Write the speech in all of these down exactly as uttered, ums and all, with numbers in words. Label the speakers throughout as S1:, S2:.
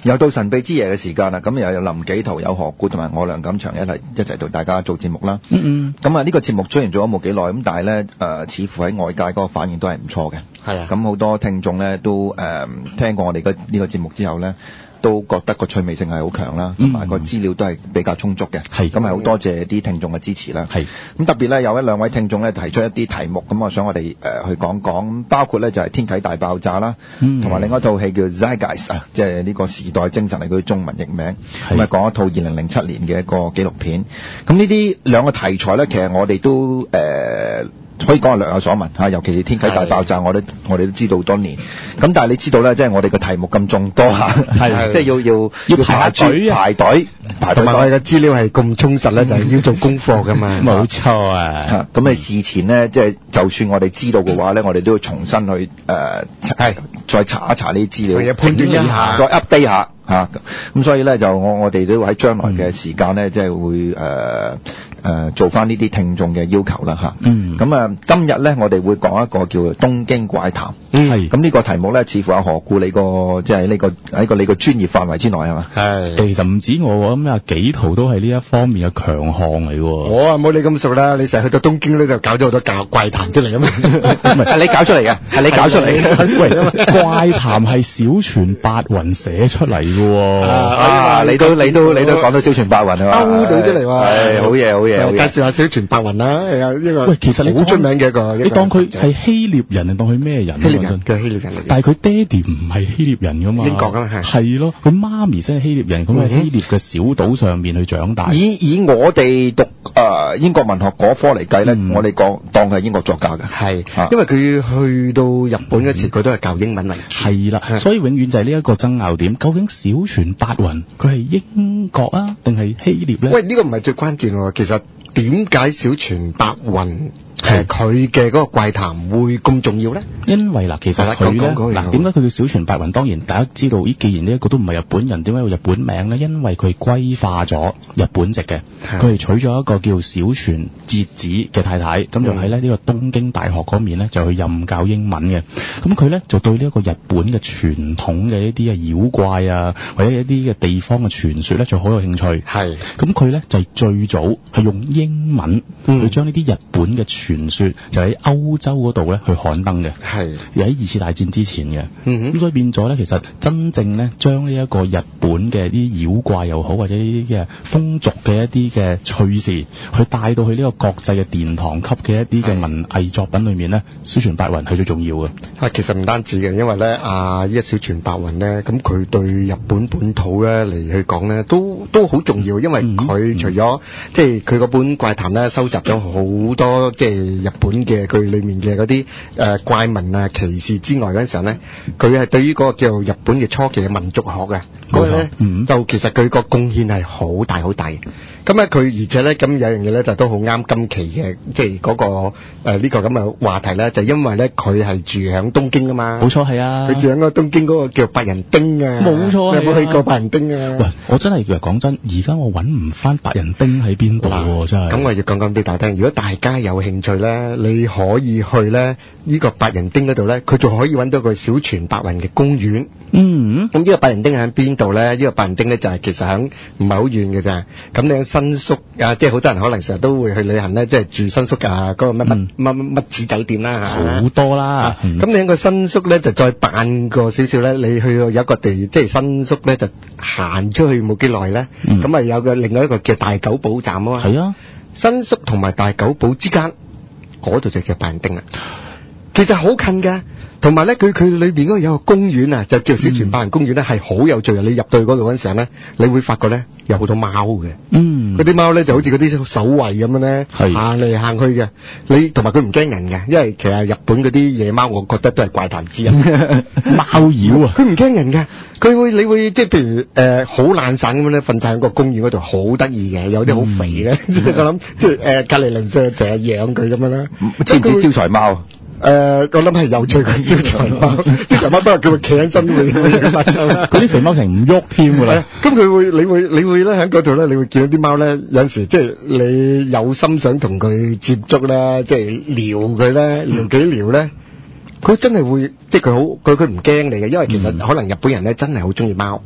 S1: 又到神秘之夜嘅時間啦，咁又有林紀陶、有何故同埋我梁錦祥一齊一齊同大家做節目啦。
S2: 嗯嗯。
S1: 咁啊，呢個節目雖然做咗冇幾耐，咁但係咧誒，似乎喺外界嗰個反應都係唔錯嘅。
S3: 係啊。
S1: 咁好多聽眾咧都誒、呃、聽過我哋嘅呢個節目之後咧，都覺得個趣味性係好強啦，同埋個資料都係比較充足嘅。係。咁係好多謝啲聽眾嘅支持啦。係。咁特別咧有一兩位聽眾咧提出一啲題目，咁我想我哋誒、呃、去講講，包括咧就係、是《天啟大爆炸》啦，同埋、嗯、另一套戲叫《Zeitgeist》啊，即係呢個時代精神係佢中文譯名，咁啊講一套二零零七年嘅一個紀錄片。咁呢啲兩個題材咧，其實我哋都誒。呃可以講係略有所聞嚇，尤其是《天啟大爆炸》，我都我哋都知道好多年。咁但係你知道咧，即係我哋嘅題目咁眾多嚇，係即係要要
S3: 要排隊
S1: 排隊，排
S3: 同埋我哋嘅資料係咁充實咧，就係要做功課噶嘛。
S2: 冇錯啊！
S1: 咁你事前咧，即係就算我哋知道嘅話咧，我哋都要重新去誒係再查一查呢啲資料，
S3: 判斷一下，
S1: 再 update 下嚇。咁所以咧，就我我哋都喺將來嘅時間咧，即係會誒。誒、呃、做翻呢啲聽眾嘅要求啦嚇，嗯，咁啊今日咧我哋會講一個叫做東京怪談，嗯，係，咁呢個題目咧似乎有何故你個即係呢個喺個你個專業範圍之內係嘛？係，
S2: 其實唔止我，咁啊紀陶都係呢一方面嘅強項嚟喎。
S3: 我啊冇你咁熟啦，你成日去到東京咧就搞咗好多教怪談出嚟啊嘛，
S1: 唔係係你搞出嚟嘅，係你搞出嚟嘅，
S2: 喂，怪談係小泉八雲寫出嚟嘅喎，
S1: 啊，你都你都你都講到小泉八雲係嘛？
S3: 勾到出嚟喎，
S1: 係好嘢好嘢。
S3: 介紹下小泉八雲啦，係啊，呢個
S2: 喂，其實你
S3: 好出名嘅一個，
S2: 你當佢係希臘人定當佢咩人？
S3: 希臘人嘅希臘人嚟，
S2: 但係佢爹哋唔係希臘人噶嘛？
S3: 英國噶嘛係。
S2: 係咯，佢媽咪先係希臘人，咁喺希臘嘅小島上面去長大。
S1: 以以我哋讀誒英國文學嗰科嚟計咧，我哋講當佢係英國作家嘅。係，
S3: 因為佢去到日本嗰時，佢都係教英文嚟。
S2: 係啦，所以永遠就係呢一個爭拗點，究竟小泉八雲佢係英國啊，定係希臘咧？
S3: 喂，呢個唔係最關鍵喎，其實。點解小泉八雲誒佢嘅嗰個怪談會咁重要咧？
S2: 因為嗱，其實佢咧嗱，點解佢叫小泉八雲？當然大家知道，咦，既然呢一個都唔係日本人，點解有日本名咧？因為佢係歸化咗日本籍嘅，佢係娶咗一個叫小泉節子嘅太太，咁就喺咧呢個東京大學嗰面咧就去任教英文嘅。咁佢咧就對呢一個日本嘅傳統嘅一啲嘅妖怪啊，或者一啲嘅地方嘅傳說咧就好有興趣。係，咁佢咧就係最早係用英文去將呢啲日本嘅傳說就喺歐洲嗰度咧去刊登嘅，係而喺二次大戰之前嘅，咁、嗯、所以變咗咧，其實真正咧將呢一個日本嘅啲妖怪又好，或者呢啲嘅風俗嘅一啲嘅趣事，去帶到去呢個國際嘅殿堂級嘅一啲嘅文藝作品裏面咧，小泉八雲係最重要嘅。啊，
S3: 其實唔單止嘅，因為咧啊，依家小泉八雲咧，咁佢對日本本土咧嚟去講咧，都都好重要，因為佢除咗、嗯、即係佢嗰本怪談咧，收集咗好多即係日本嘅佢裏面嘅嗰啲誒怪聞啊、奇事之外嗰陣時候咧，佢係對於嗰個叫日本嘅初期嘅民族學嘅嗰個咧，就其實佢個貢獻係好大好大嘅。咁咧佢而且咧咁有樣嘢咧就都好啱今期嘅，即係嗰個誒呢個咁嘅話題咧，就因為咧佢係住響東京啊嘛。
S2: 冇錯，係啊，
S3: 佢住響個東京嗰個叫白人町啊。冇錯，你有冇去過白人町啊？
S2: 喂，我真係講真，而家我揾唔翻白人町喺邊度喎，真係。
S3: 咁我要講講俾大家聽，如果大家有興趣咧，你可以去咧呢個白人町嗰度咧，佢仲可以揾到個小泉八雲嘅公園。嗯，咁呢個白人町喺邊度咧？呢個白人町咧就係其實響唔係好遠嘅咋。咁你喺新宿啊，即係好多人可能成日都會去旅行咧，即係住新宿啊，嗰個乜乜乜乜乜子酒店啦，
S2: 好多啦。咁
S3: 你喺個新宿咧就再扮個少少咧，你去到有一個地，即係新宿咧就行出去冇幾耐咧，咁啊有個另外一個叫大久保站啊嘛。係啊，新宿同埋大久保之間嗰度就叫白人町啦。其實好近㗎。同埋咧，佢佢裏邊嗰個有個公園啊，就叫小泉八雲公園咧，係好有趣啊！你入到去嗰度嗰陣時咧，你會發覺咧有好多貓嘅。嗯，嗰啲貓咧就好似嗰啲守衛咁樣咧，行嚟行去嘅。你同埋佢唔驚人嘅，因為其實日本嗰啲野貓，我覺得都係怪談之一。貓
S2: 妖啊！
S3: 佢唔驚人嘅，佢會你會即係譬如誒好懶散咁樣咧，瞓晒喺個公園嗰度，好得意嘅。有啲好肥咧，即係我諗即係誒隔離鄰舍成日養佢咁樣啦。
S1: 知唔知招財貓？
S3: 誒、呃，我諗係有趣嘅招財貓，招財貓不過佢會企喺身會嗰
S2: 啲肥貓成唔喐添㗎啦。
S3: 咁佢會，你會，你會咧喺嗰度咧，你會見到啲貓咧，有陣時即係你有心想同佢接觸咧，即係撩佢咧，撩幾撩咧，佢真係會，即係佢好，佢佢唔驚你嘅，因為其實可能日本人咧真係好中意貓。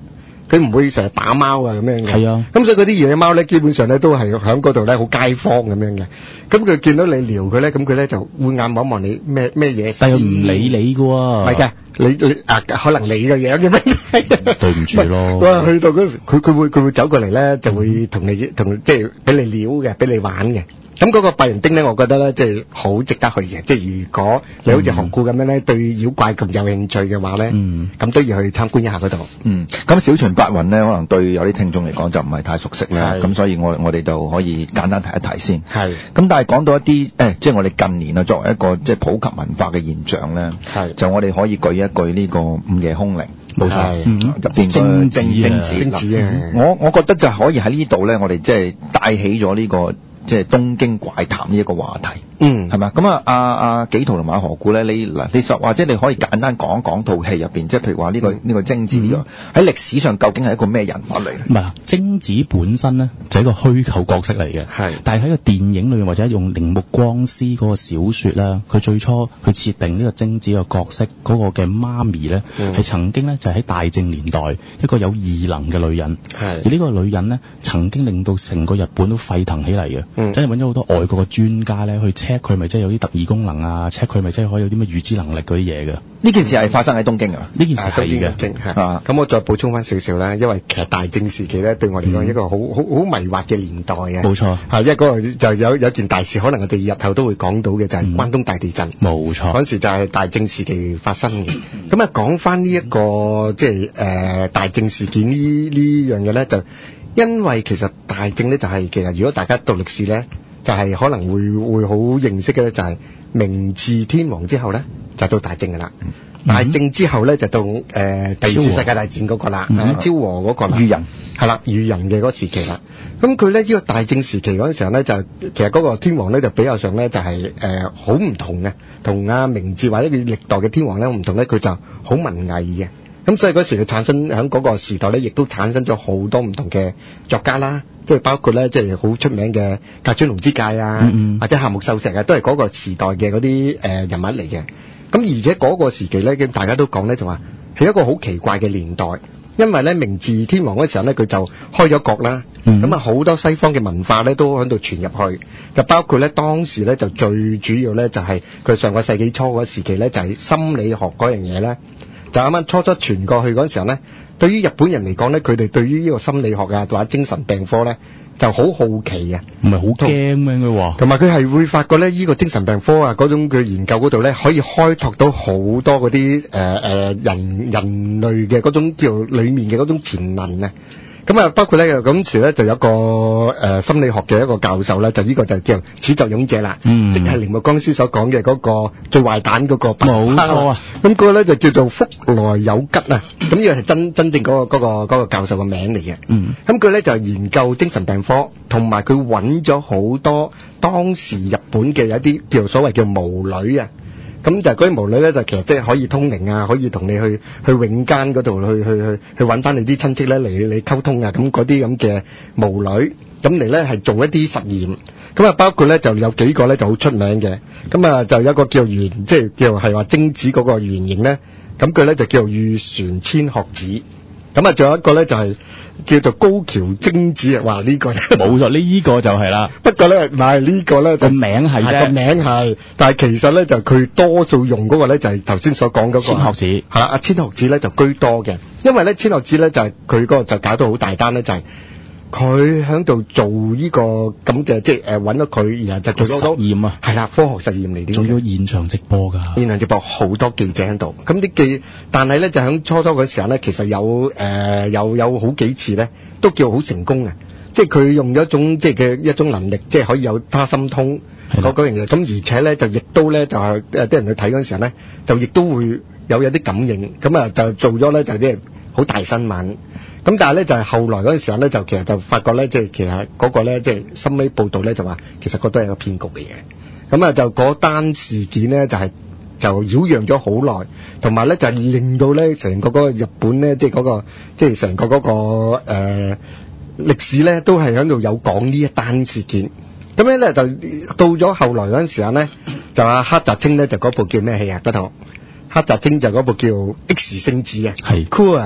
S3: 佢唔會成日打貓啊咁樣嘅。
S2: 係啊。
S3: 咁所以嗰啲野貓咧，基本上咧都係喺嗰度咧好街坊咁樣嘅。咁佢見到你撩佢咧，咁佢咧就會眼望望你咩咩嘢。
S2: 但係唔理你㗎喎。
S3: 唔係嘅，你你啊可能你嘅樣嘅咩？
S2: 對唔住咯。
S3: 哇！去到嗰時，佢佢會佢會走過嚟咧，就會同你同即係俾你撩嘅，俾你玩嘅。咁嗰個百人丁咧，我覺得咧，即係好值得去嘅。即係如果你好似學姑咁樣咧，對妖怪咁有興趣嘅話咧，嗯，咁都要去參觀一下嗰度。
S1: 嗯，咁小泉八雲咧，可能對有啲聽眾嚟講就唔係太熟悉啦。咁所以我我哋就可以簡單提一提先。係。咁但係講到一啲誒，即係我哋近年啊，作為一個即係普及文化嘅現象咧，係就我哋可以舉一舉呢個午夜凶鈴。冇錯，入邊個貞子，貞子啊！我我覺得就可以喺呢度咧，我哋即係帶起咗呢個。即係東京怪談呢一個話題，嗯，係咪？咁啊，阿阿紀陶同埋阿何故咧，你嗱，你實或者你可以簡單講一講套戲入邊，即係譬如話呢個呢個貞子呢個喺歷史上究竟係一個咩人物嚟？
S2: 唔係啊，貞子本身咧就係一個虛構角色嚟嘅，係。但係喺個電影裏面或者用鈴木光司嗰個小説咧，佢最初佢設定呢個貞子嘅角色嗰個嘅媽咪咧，係曾經咧就喺大正年代一個有異能嘅女人，係。而呢個女人咧曾經令到成個日本都沸騰起嚟嘅。嗯、真係揾咗好多外國嘅專家咧，去 check 佢咪真係有啲特異功能啊 check 佢咪真係可以有啲咩預知能力嗰啲嘢嘅。呢
S1: 件事係發生喺東京啊？
S2: 呢件事係嘅。
S3: 啊，咁我再補充翻少少啦，因為其實大正時期咧對我嚟講一個好好好迷惑嘅年代嘅。冇錯。係，因為嗰個就有有件大事，可能我哋日後都會講到嘅，就係、是、關東大地震。冇、嗯、錯。嗰時就係大正時期發生嘅。咁啊講翻呢一個即係誒大正事件呢呢樣嘢咧就。因為其實大正咧就係、是、其實如果大家讀歷史咧，就係、是、可能會會好認識嘅咧，就係明治天皇之後咧就到大正噶啦、嗯，大正之後咧就到誒、呃、第二次世界大戰嗰個啦，昭和嗰個啦，裕仁係啦，裕仁嘅嗰時期啦。咁佢咧呢、這個大正時期嗰陣時候咧就其實嗰個天皇咧就比較上咧就係誒好唔同嘅，同阿明治或者佢歷代嘅天皇咧唔同咧，佢就好文藝嘅。咁所以嗰時佢產生喺嗰個時代咧，亦都產生咗好多唔同嘅作家啦，即係包括咧，即係好出名嘅芥川龍之介啊，嗯嗯或者夏目漱石啊，都係嗰個時代嘅嗰啲誒人物嚟嘅。咁而且嗰個時期咧，大家都講咧就話係一個好奇怪嘅年代，因為咧明治天皇嗰時候咧，佢就開咗國啦，咁啊好多西方嘅文化咧都喺度傳入去，就包括咧當時咧就最主要咧就係佢上個世紀初嗰時期咧就係心理學嗰樣嘢咧。就啱啱初初傳過去嗰陣時候咧，對於日本人嚟講咧，佢哋對於呢個心理學啊或者精神病科咧就好好奇嘅，唔係好驚咩應該話，同埋佢係會發覺咧呢個精神病科啊嗰種嘅研究嗰度咧，可以開拓到好多嗰啲誒誒人人類嘅嗰種叫裡面嘅嗰種潛能啊。咁啊，包括咧咁時咧就有一個誒、呃、心理學嘅一個教授咧，就呢個就叫始作俑者啦，嗯，即係鈴木光司所講嘅嗰個最壞蛋嗰個，冇錯啊。咁、那、嗰個咧就叫做福來有吉啊。咁呢個係真真正嗰、那個嗰、那個嗰、那個教授嘅名嚟嘅。嗯，咁佢咧就研究精神病科，同埋佢揾咗好多當時日本嘅有一啲叫所謂叫巫女啊。咁就嗰啲巫女咧，就其實即係可以通靈啊，可以同你去去永間嗰度去去去去揾翻你啲親戚咧嚟嚟溝通啊，咁嗰啲咁嘅巫女，咁嚟咧係做一啲實驗，咁啊包括咧就有幾個咧就好出名嘅，咁啊就有一個叫原即係叫係話貞子嗰個原型咧，咁佢咧就叫御船千鶴子，咁啊仲有一個咧就係、是。叫做高橋貞子啊！話呢、這個冇錯，呢個就係啦。不過咧，唔係呢個咧個名係啫，個名係，但係其實咧就佢多數用嗰個咧就係頭先所講嗰個千鶴子，係啦，阿千鶴子咧就居多嘅，因為咧千鶴子咧就係佢嗰個就搞到好大單咧，就係佢喺度做呢、這個咁嘅，即係誒揾咗佢，然後就做咗實驗啊，係啦，科學實驗嚟啲，做咗現場直播㗎，現場直播好多記者喺度，咁啲記，但係咧就喺初初嗰時候咧，其實有誒、呃、有有好幾次咧，都叫好成功嘅，即係佢用咗一種即係嘅一種能力，即係可以有他心通嗰嗰樣嘢，咁而且咧就亦都咧就係誒啲人去睇嗰陣時候咧，就亦都會有有啲感應，咁啊就做咗咧就即係好大新聞。咁但係咧就係、是、後來嗰陣時候咧就其實就發覺咧即係其實嗰個咧即係新聞報導咧就話其實嗰都係一個騙局嚟嘅，咁啊就嗰單事件咧就係、是、就擾攘咗好耐，同埋咧就係、是、令到咧成個嗰個日本咧即係嗰個即係成個嗰、那個誒、呃、歷史咧都係喺度有講呢一單事件，咁樣咧就到咗後來嗰陣時候咧就阿黑澤清咧就嗰部叫咩戲啊？嗰套黑澤清就嗰部叫 X 星子啊，係 Cool 啊。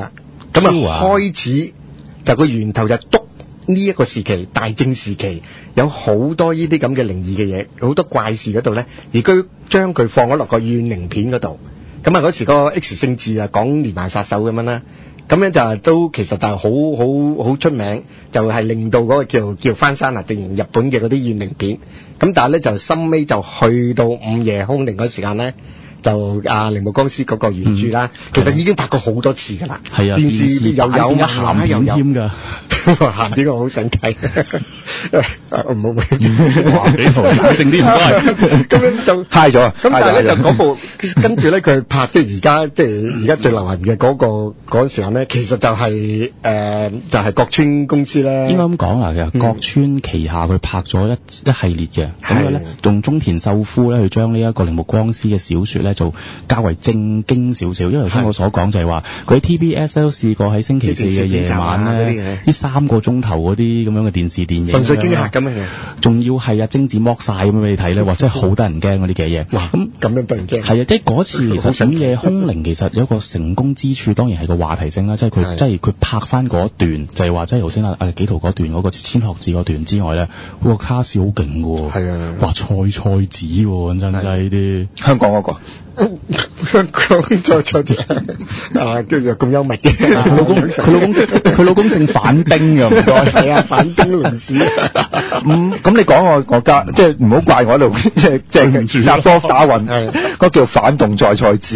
S3: 咁啊開始就個源頭就督呢一個時期大正時期有好多呢啲咁嘅靈異嘅嘢，好多怪事嗰度咧，而佢將佢放咗落個怨靈片嗰度。咁啊嗰時個 X 星誌啊講連環殺手咁樣啦，咁樣就都其實就係好好好出名，就係、是、令到嗰個叫叫翻山啊，定型日本嘅嗰啲怨靈片。咁但係咧就深尾就去到午夜凶鈴嗰時間咧。就阿鈴木光司嗰個原著啦、嗯，其實已經拍過好多次㗎啦。係啊，電視又有漫畫又有㗎，鹹片我好想睇。唔好唔好，幾好，冷靜啲唔該。咁樣就 high 咗啊！咁但係咧就嗰部跟住咧佢拍即係而家即係而家最流行嘅嗰、嗰個嗰陣時間咧，其實就係、是、誒、呃、就係、是、國村公司咧。應該咁講啊，其實國村旗下佢拍咗一一系列嘅，咁咧用中田秀夫咧去將呢一個鈴木光司嘅小説咧。就較為正經少少，因為頭先我所講就係話佢喺 T B S 都試過喺星期四嘅夜晚咧，呢三個鐘頭嗰啲咁樣嘅電視電影，純粹驚嚇咁樣嘅，仲要係啊貞子剝晒咁樣俾你睇咧，哇！真係好得人驚嗰啲嘅嘢。哇！咁咁樣得人驚。係啊，即係嗰次其實午夜凶鈴其實有一個成功之處，當然係個話題性啦，即係佢即係佢拍翻嗰一段，就係話即係頭先啊啊紀陶嗰段嗰、嗰個千鶴子嗰段之外咧，嗰、嗰個卡士好勁嘅喎。係啊，哇！菜菜子喎，真真係啲香港嗰、嗰個。香港再再啲啊，跟住咁幽默嘅，佢老公佢老公佢老公姓反丁㗎，唔該，係啊，反丁龍士。咁咁你講我我家，即係唔好怪我喺度，即係即係殺科打運，係嗰叫反動在菜子。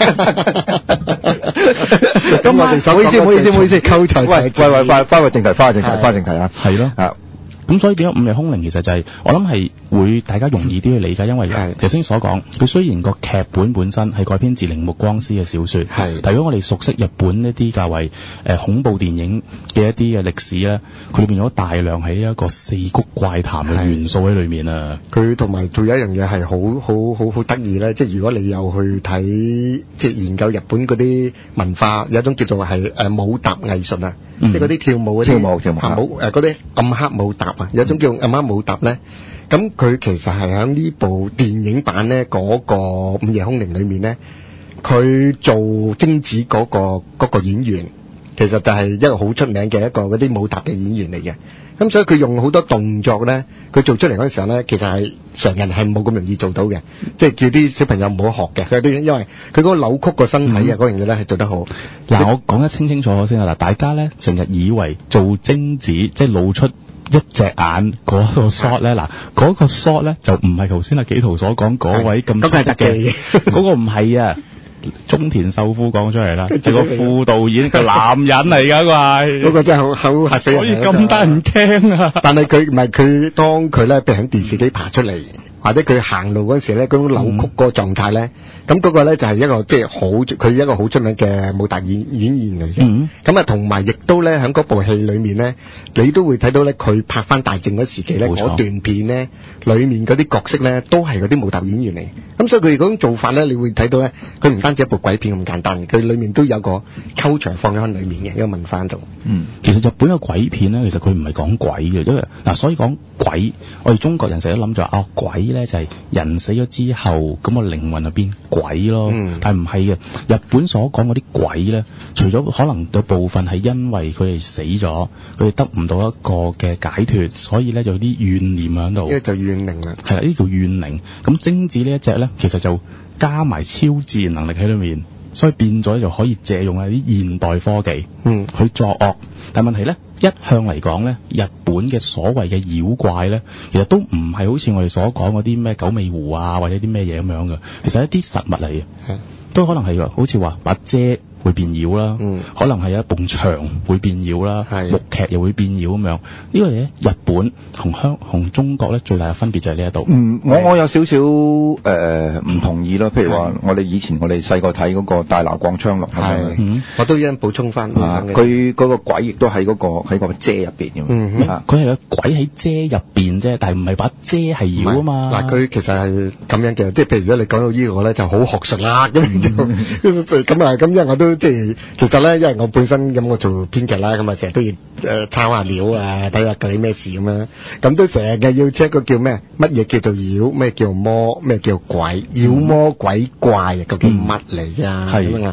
S3: 咁我哋唔好意思唔好意思唔好意思，溝菜。喂喂喂，翻翻個正題，翻個正題，翻正題啊，係咯啊。咁所以點解午夜凶鈴其實就係、是、我諗係會大家容易啲去理解，因為頭先所講，佢雖然個劇本本身係改編自鈴木光司嘅小説，但如果我哋熟悉日本一啲較為誒、呃、恐怖電影嘅一啲嘅歷史咧，佢裏邊有大量喺呢一個四谷怪談嘅元素喺裏面啊。佢同埋仲有一樣嘢係好好好好得意咧，即係如果你有去睇即係研究日本嗰啲文化，有一種叫做係誒武踏藝術啊，即係嗰啲跳舞嗰啲跳舞跳舞誒嗰啲暗黑武踏。有一種叫暗黑武踏咧，咁佢其實係喺呢部電影版咧嗰個午夜凶鈴裏面咧，佢做貞子嗰個嗰個演員，其實就係一個好出名嘅一個嗰啲武踏嘅演員嚟嘅。咁所以佢用好多動作咧，佢做出嚟嗰陣時候咧，其實係常人係冇咁容易做到嘅，即係叫啲小朋友唔好學嘅。佢啲因為佢嗰個扭曲個身體啊嗰樣嘢咧係做得好。嗱、嗯，我講得清清楚楚先啊！嗱，大家咧成日以為做貞子即係露出一隻眼嗰個 shot 咧，嗱嗰個 shot 咧就唔係頭先阿紀陶所講嗰位咁出色嘅，嗰個唔係啊，中田秀夫講出嚟啦，係個副導演個男人嚟㗎，佢係嗰個真係好好嚇死人，所以咁得人驚啊！但係佢唔係佢當佢咧，譬如喺電視機爬出嚟，或者佢行路嗰陣時咧，嗰種扭曲嗰個狀態咧，咁、嗯、嗰個咧就係一個即係好佢一個好出名嘅武打演演員嚟嘅。咁啊，同埋亦都咧喺嗰部戲裏面咧，你都會睇到咧佢拍翻大正嗰時期咧嗰段片咧，裡面嗰啲角色咧都係嗰啲武打演員嚟。咁所以佢哋嗰種做法咧，你會睇到咧，佢唔單止一部鬼片咁簡單，佢裡面都有個溝場放喺裡面嘅一個文化度。嗯，其實日本嘅鬼片咧，其實佢唔係講鬼嘅，因為嗱，所以講鬼，我哋中國人成日都諗住話哦鬼咧就係人死咗之後咁個靈魂入邊鬼咯，嗯、但係唔係嘅。日本所講嗰啲鬼咧，除咗可能有部分係因為佢哋死咗，佢哋得唔到一個嘅解脫，所以咧就有啲怨念喺度。呢就怨靈啦，係啦，呢叫怨靈。咁貞子呢一隻咧，其實就加埋超自然能力喺裏面，所以變咗就可以借用一啲現代科技，嗯，去作惡。但係問題咧，一向嚟講咧，日本嘅所謂嘅妖怪咧，其實都唔係好似我哋所講嗰啲咩九尾狐啊，或者啲咩嘢咁樣嘅，其實係一啲實物嚟嘅，都可能係好似話把遮會變妖啦，嗯，可能係一埲牆會變妖啦，木屐又會變妖咁樣。呢個嘢日本同香同中國咧最大嘅分別就係呢一度。嗯，我我有少少誒唔同意咯。譬如話我哋以前我哋細個睇嗰個大鬧廣昌隆，係、嗯，我都一陣補充翻。佢嗰個鬼亦都喺嗰個喺個遮入邊嘅。嗯，佢係個鬼喺遮入邊啫，但係唔係把遮係妖啊嘛。嗱，佢其實係咁樣嘅，即係譬如如果你講到呢個咧就好學術啦，咁就咁啊咁，因為我都。即係其實咧，因為我本身咁我做編劇啦，咁啊成日都要誒、呃、抄下料啊，睇下究竟咩事咁樣，咁都成日嘅要 check 個叫咩？乜嘢叫做妖？咩叫魔？咩叫鬼？妖魔鬼怪啊？究竟乜嚟㗎？係咁啊！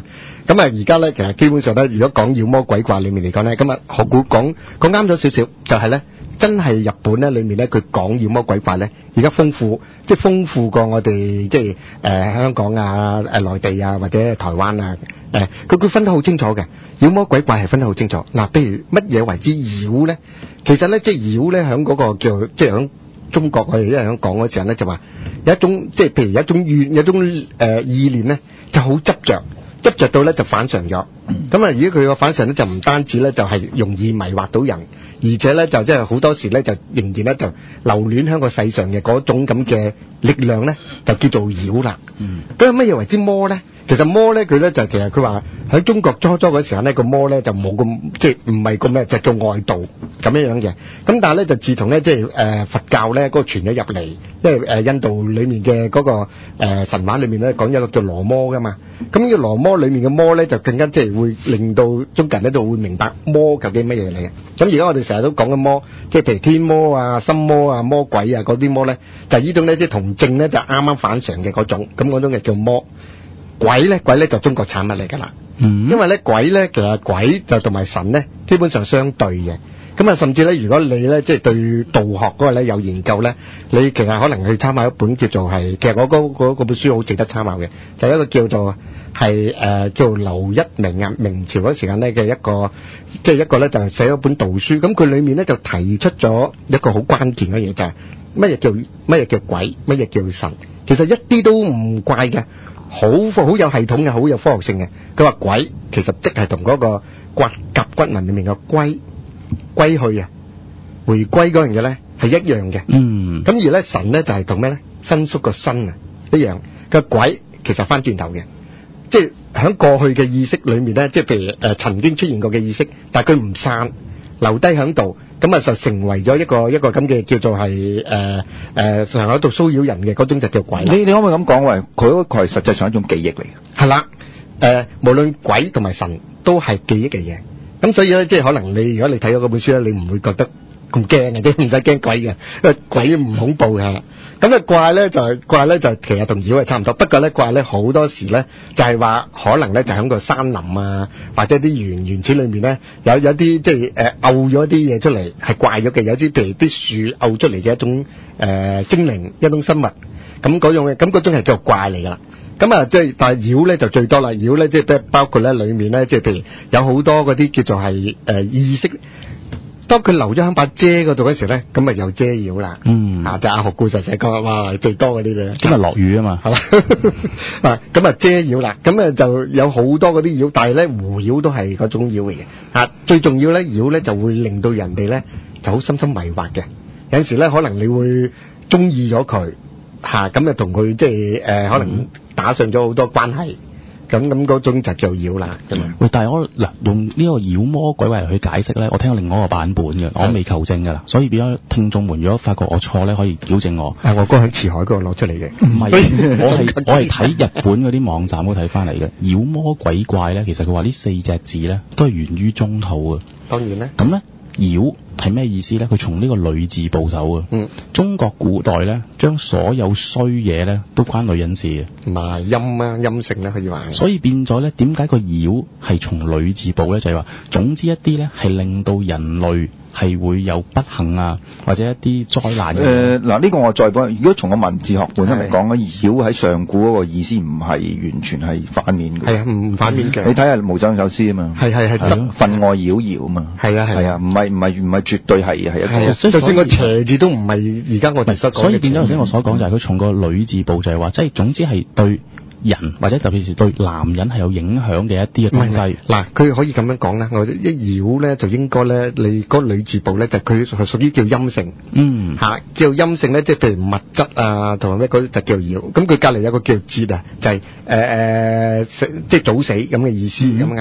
S3: 咁啊，而家咧其實基本上咧，如果講妖魔鬼怪裏面嚟講咧，咁啊，學估講講啱咗少少，就係咧，真係日本咧裏面咧，佢講妖魔鬼怪咧，而家豐富，即係豐富過我哋即係誒香港啊、誒內地啊或者台灣啊，誒佢佢分得好清楚嘅，妖魔鬼怪係分得好清楚。嗱，譬如乜嘢為之妖咧？其實咧，即係妖咧，喺嗰個叫即係喺中國我哋一樣講嗰時候咧，就話有一種即係譬如有一種怨有一種誒、呃、意念咧，就好執着。執着到咧就反常咗，咁啊！如果佢個反常咧就唔單止咧就係容易迷惑到人，而且咧就即係好多時咧就仍然咧就留戀喺個世上嘅嗰種咁嘅力量咧，就叫做妖啦。咁乜嘢為之魔咧？其實魔咧佢咧就其實佢話喺中國初初嗰時候咧個魔咧就冇咁即係唔係咁咩，就叫外道咁樣樣嘅。咁但係咧就自從咧即係誒佛教咧嗰個傳咗入嚟，因為誒印度裡面嘅嗰個誒神話裡面咧講有一個叫羅摩噶嘛。咁呢個羅摩裡面嘅魔咧就更加即係會令到中國人咧就會明白魔究竟乜嘢嚟嘅。咁而家我哋成日都講緊魔，即係譬如天魔啊、心魔啊、魔鬼啊嗰啲魔咧，就係呢種咧即係同正咧就啱啱反常嘅嗰種，咁嗰種嘅叫魔。鬼咧，鬼咧就中國產物嚟㗎啦。嗯，因為咧鬼咧其實鬼就同埋神咧基本上相對嘅。咁啊，甚至咧如果你咧即係對道學嗰個咧有研究咧，你其實可能去參考一本叫做係，其實我嗰嗰嗰本書好值得參考嘅，就係一個叫做係誒叫做劉一鳴啊，明朝嗰時間咧嘅一個即係一個咧就係寫咗本道書，咁佢裡面咧就提出咗一個好關鍵嘅嘢，就係乜嘢叫乜嘢叫鬼，乜嘢叫神，其實一啲都唔怪嘅。好好有系統嘅，好有科學性嘅。佢話鬼其實即係同嗰個骨甲骨文裡面嘅歸歸去啊，回歸嗰樣嘢咧係一樣嘅。嗯。咁而咧神咧就係同咩咧？伸縮個身啊一樣。個鬼其實翻轉頭嘅，即係喺過去嘅意識裡面咧，即係譬如誒、呃、曾經出現過嘅意識，但係佢唔散，留低喺度。咁啊就成為咗一個一個咁嘅叫做係誒誒成日喺度騷擾人嘅嗰種就叫鬼。你
S1: 你可唔可以咁講？喂，佢嗰個係實際上一種記憶嚟嘅。
S3: 係啦，誒、呃、無論鬼同埋神都係記憶嘅嘢。咁所以咧，即係可能你如果你睇咗嗰本書咧，你唔會覺得咁驚嘅，即唔使驚鬼嘅，因為鬼唔恐怖嘅。咁啊怪咧就係怪咧就係其實同妖係差唔多，不過咧怪咧好多時咧就係話可能咧就喺個山林啊或者啲原原始裏面咧有有啲即係誒嘔咗啲嘢出嚟係怪咗嘅，有啲譬如啲樹嘔出嚟嘅一種誒、呃、精靈一種生物，咁嗰種嘅咁嗰種係叫做怪嚟㗎啦。咁啊即係但係妖咧就最多啦，妖咧即係包括咧裡面咧即係譬如有好多嗰啲叫做係誒、呃、意識。當佢留咗喺把遮嗰度嗰時咧，咁咪有遮妖啦。嗯，啊就阿學故事成講哇最多嗰啲嘅。
S2: 今日落雨啊嘛，係嘛
S3: 啊咁啊遮妖啦，咁啊就有好多嗰啲妖，但係咧狐妖都係嗰種妖嚟嘅。啊最重要咧妖咧就會令到人哋咧就好深深迷惑嘅。有陣時咧可能你會中意咗佢，嚇咁啊同佢即係誒可能打上咗好多關係。咁咁嗰種就叫妖啦，咁啊！
S2: 喂，但係我嗱用呢個妖魔鬼怪去解釋咧，我聽過另外一個版本嘅，我未求證㗎啦，所以變咗聽眾們如果發覺我錯咧，可以糾正我。
S3: 係我哥喺辭海嗰度攞出嚟嘅，
S2: 唔係，我係我係睇日本嗰啲網站嗰睇翻嚟嘅。妖魔鬼怪咧，其實佢話呢四隻字咧都係源於中土嘅。
S3: 當然咧。咁咧？
S2: 妖係咩意思咧？佢從呢個女字部首嘅。嗯。中國古代咧，將所有衰嘢咧都關女人事嘅。
S3: 唔係陰啊，陰性咧可以話。
S2: 所以變咗咧，點解個妖係從女字部咧？就係話，總之一啲咧係令到人類係會有不幸啊，或者一啲災難嘅。
S1: 誒嗱，呢個我再講。如果從個文字學本身嚟講咧，妖喺上古嗰個意思唔係完全係反面嘅。
S3: 係啊，唔反面嘅。
S1: 你睇下無雙首詩啊嘛。係係係。分外妖妖啊嘛。係啊係啊。唔係唔係唔係絕對係係一個。
S3: 就算個邪字都唔係而家我哋所講嘅。
S2: 所以變咗頭先我所講就係佢從個女字部就係話，即係總之係對人或者特別是對男人係有影響嘅一啲嘅東西。
S3: 嗱，佢可以咁樣講啦，我一妖咧就應該咧，你嗰個女字部咧就佢係屬於叫陰性。嗯。嚇，叫陰性咧，即係譬如物質啊，同埋咩嗰啲就叫妖。咁佢隔離有個叫節啊，就係誒誒即係早死咁嘅意思咁啊。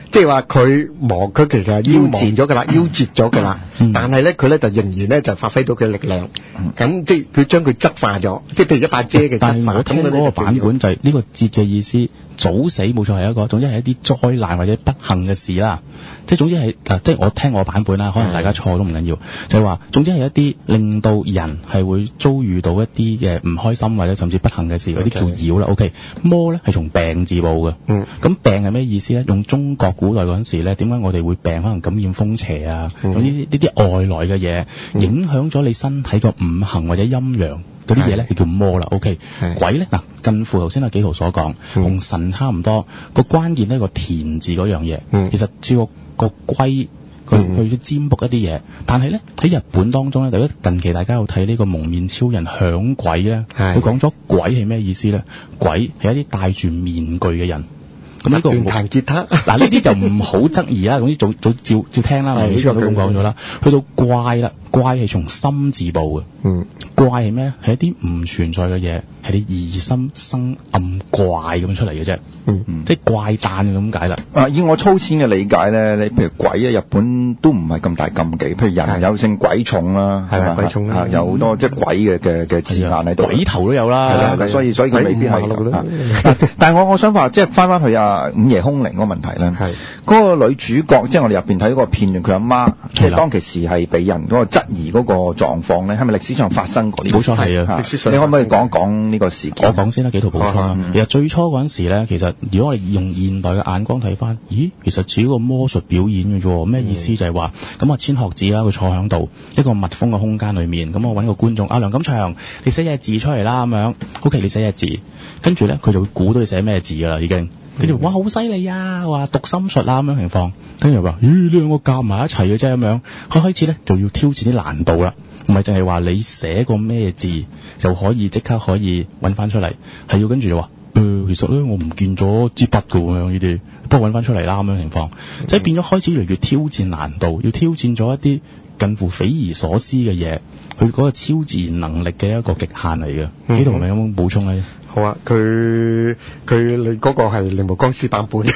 S3: 即係話佢磨佢其實係腰折咗㗎啦，腰折咗㗎啦。但係咧佢咧就仍然咧就發揮到佢力量。咁即係佢將佢質化咗，即係譬如一把遮嘅質化。
S2: 但係我聽嗰個版本就係呢個折嘅意思，早死冇錯係一個，總之係一啲災難或者不幸嘅事啦。即係總之係嗱，即係我聽我版本啦，可能大家錯都唔緊要，就係話總之係一啲令到人係會遭遇到一啲嘅唔開心或者甚至不幸嘅事，嗰啲叫妖啦。OK， 魔咧係從病字部嘅。嗯。咁病係咩意思咧？用中國古代嗰陣時咧，點解我哋會病？可能感染風邪啊，咁呢啲呢啲外來嘅嘢，嗯、影響咗你身體個五行或者陰陽嗰啲嘢咧，就叫魔啦。OK， 鬼咧嗱，近乎頭先阿紀陶所講，同、嗯、神差唔多。個關鍵呢個田字嗰樣嘢，嗯、其實只個個龜佢去占卜一啲嘢，但係咧喺日本當中咧，第一近期大家有睇呢個蒙面超人響鬼咧，佢講咗鬼係咩意思咧？鬼係一啲戴住面具嘅人。咁呢個
S3: 彈吉他
S2: 嗱，呢啲就唔好質疑啦。總之早早照照聽啦，呢個都咁講咗啦。去到怪啦，怪係從心字部嘅。嗯，怪係咩？係一啲唔存在嘅嘢，係你疑心生暗怪咁出嚟嘅啫。嗯嗯，即係怪誕咁解啦。
S1: 啊，以我粗淺嘅理解咧，你譬如鬼咧，日本都唔係咁大禁忌。譬如人有姓鬼重啦，係嘛？鬼重啦，有好多即係鬼嘅嘅嘅字眼喺度。
S2: 鬼頭都有啦。
S1: 係啦，所以所以佢未必係。但係我我想話，即係翻翻去啊。午夜凶鈴嗰個問題咧，係嗰個女主角，即係我哋入邊睇嗰個片段，佢阿媽，即係當其時係俾人嗰個質疑嗰個狀況咧，係咪歷史上發生過呢？
S2: 冇錯，係啊，
S1: 歷史上。你可唔可以講一講呢個事件？
S2: 我講先啦，幾套補充啦。其實最初嗰陣時咧，其實如果我哋用現代嘅眼光睇翻，咦，其實只係個魔術表演嘅啫。咩意思？就係話咁啊，千鶴子啦，佢坐喺度一個密封嘅空間裏面，咁我揾個觀眾啊，梁錦祥，你寫隻字出嚟啦，咁樣 ，OK， 你寫隻字，跟住咧佢就會估到你寫咩字噶啦，已經。跟住哇，好犀利啊！話讀心術啊咁樣情況，跟住話咦，呢兩個夾埋一齊嘅啫咁樣。佢開始咧就要挑戰啲難度啦，唔係淨係話你寫個咩字就可以即刻可以揾翻出嚟，係要跟住就話誒，其實咧我唔見咗支筆㗎咁樣呢啲，不過揾翻出嚟啦咁樣情況，即係變咗開始越嚟越挑戰難度，要挑戰咗一啲近乎匪夷所思嘅嘢，佢嗰個超自然能力嘅一個極限嚟嘅。紀陶咪有冇補充咧？
S3: 好啊，佢佢你嗰個係鈴木光司版本，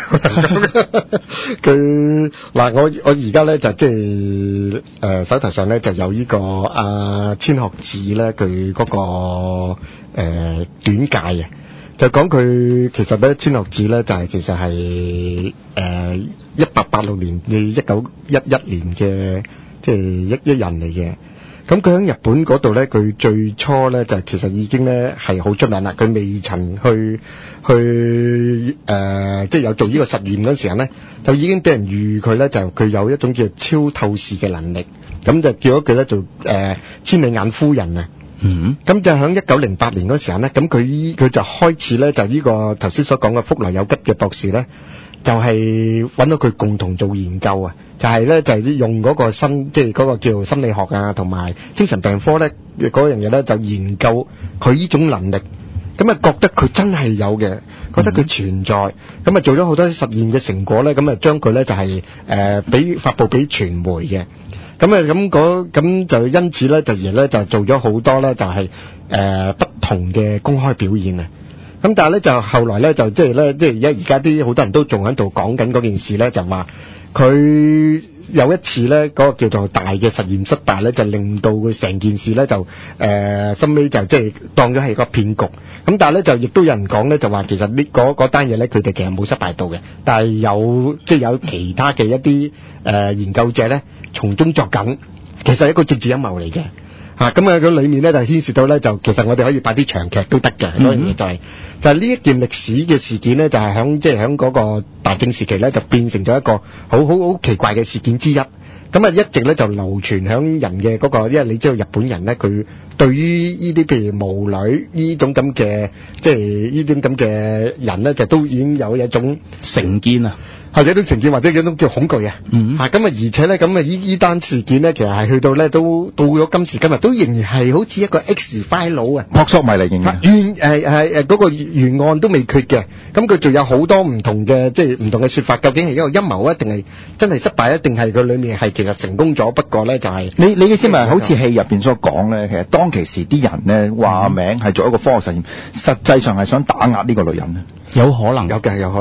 S3: 佢嗱我我而家咧就即係誒手頭上咧就有呢、這個阿、啊、千鶴子咧佢嗰個誒、呃、短介啊，就講佢其實咧千鶴子咧就係、是、其實係誒一八八六年至一九一一年嘅即係一一人嚟嘅。咁佢喺日本嗰度咧，佢最初咧就其實已經咧係好出名啦。佢未曾去去誒、呃，即係有做呢個實驗嗰時候咧，就已經俾人譽佢咧，就佢有一種叫超透視嘅能力。咁就叫咗佢咧做誒、呃、千里眼夫人啊。嗯。咁就喺一九零八年嗰時候咧，咁佢佢就開始咧就呢個頭先所講嘅福來有吉嘅博士咧。就係揾到佢共同做研究啊！就係、是、咧，就係、是、用嗰個心，即係嗰個叫心理學啊，同埋精神病科咧嗰樣嘢咧，就研究佢呢種能力。咁啊，覺得佢真係有嘅，覺得佢存在。咁啊、嗯，做咗好多實驗嘅成果咧，咁啊，將佢咧就係誒俾發佈俾傳媒嘅。咁啊，咁嗰咁就因此咧，就而咧就做咗好多咧，就係、是、誒、呃、不同嘅公開表演啊！咁但係咧就後來咧就即係咧即係而家而家啲好多人都仲喺度講緊嗰件事咧，就話佢有一次咧嗰個叫做大嘅實驗失敗咧，就令到佢成件事咧就誒收尾就即係當咗係個騙局。咁但係咧就亦都有人講咧，就話其實呢嗰嗰單嘢咧佢哋其實冇失敗到嘅，但係有即係有其他嘅一啲誒研究者咧從中作梗，其實係一個政治陰謀嚟嘅。啊，咁啊，佢裏面咧就牽涉到咧，就其實我哋可以擺啲長劇都得嘅。嗰樣嘢就係、是、就係、是、呢一件歷史嘅事件咧，就係響即係響嗰個大正時期咧，就變成咗一個好好好奇怪嘅事件之一。咁啊，一直咧就流傳響人嘅嗰、那個，因為你知道日本人咧，佢對於呢啲譬如巫女呢種咁嘅，即係呢啲咁嘅人咧，就都已經有一種
S2: 成見啊。
S3: 或者一種成見，或者一種叫恐懼啊！嗯，嚇咁啊，而且咧，咁啊，依依單事件咧，其實係去到咧，都到咗今時今日，都仍然係好似一個 X file 啊，
S1: 撲朔迷離型嘅。
S3: 原誒係誒嗰個原案都未決嘅，咁佢仲有好多唔同嘅，即係唔同嘅説法，究竟係一個陰謀啊，定係真係失敗啊，定係佢裡面係其實成功咗？不過咧，就係、是、
S1: 你你嘅意思咪好似戲入邊所講咧，其實當其時啲人咧話名係做一個科學實驗，實際上係想打壓呢個女人咧，
S2: 有可能，
S3: 有嘅，有可能嘅。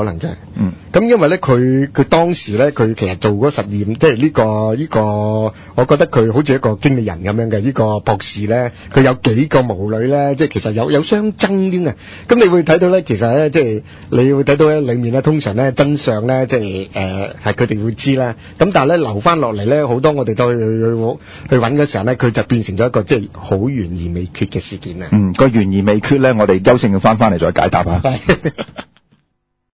S3: 嗯。咁因為咧，佢佢當時咧，佢其實做嗰實驗，即係呢個呢個，我覺得佢好似一個經理人咁樣嘅呢個博士咧，佢有幾個母女咧，即係其實有有相爭添啊！咁你會睇到咧，其實咧，即係你會睇到咧，裡面咧，通常咧真相咧，即係誒係佢哋會知啦。咁但係咧留翻落嚟咧，好多我哋都去去去揾嘅時候咧，佢就變成咗一個即係好懸而未決嘅事件啊！
S1: 嗯，個懸而未決咧，我哋休息要翻翻嚟再解答啊。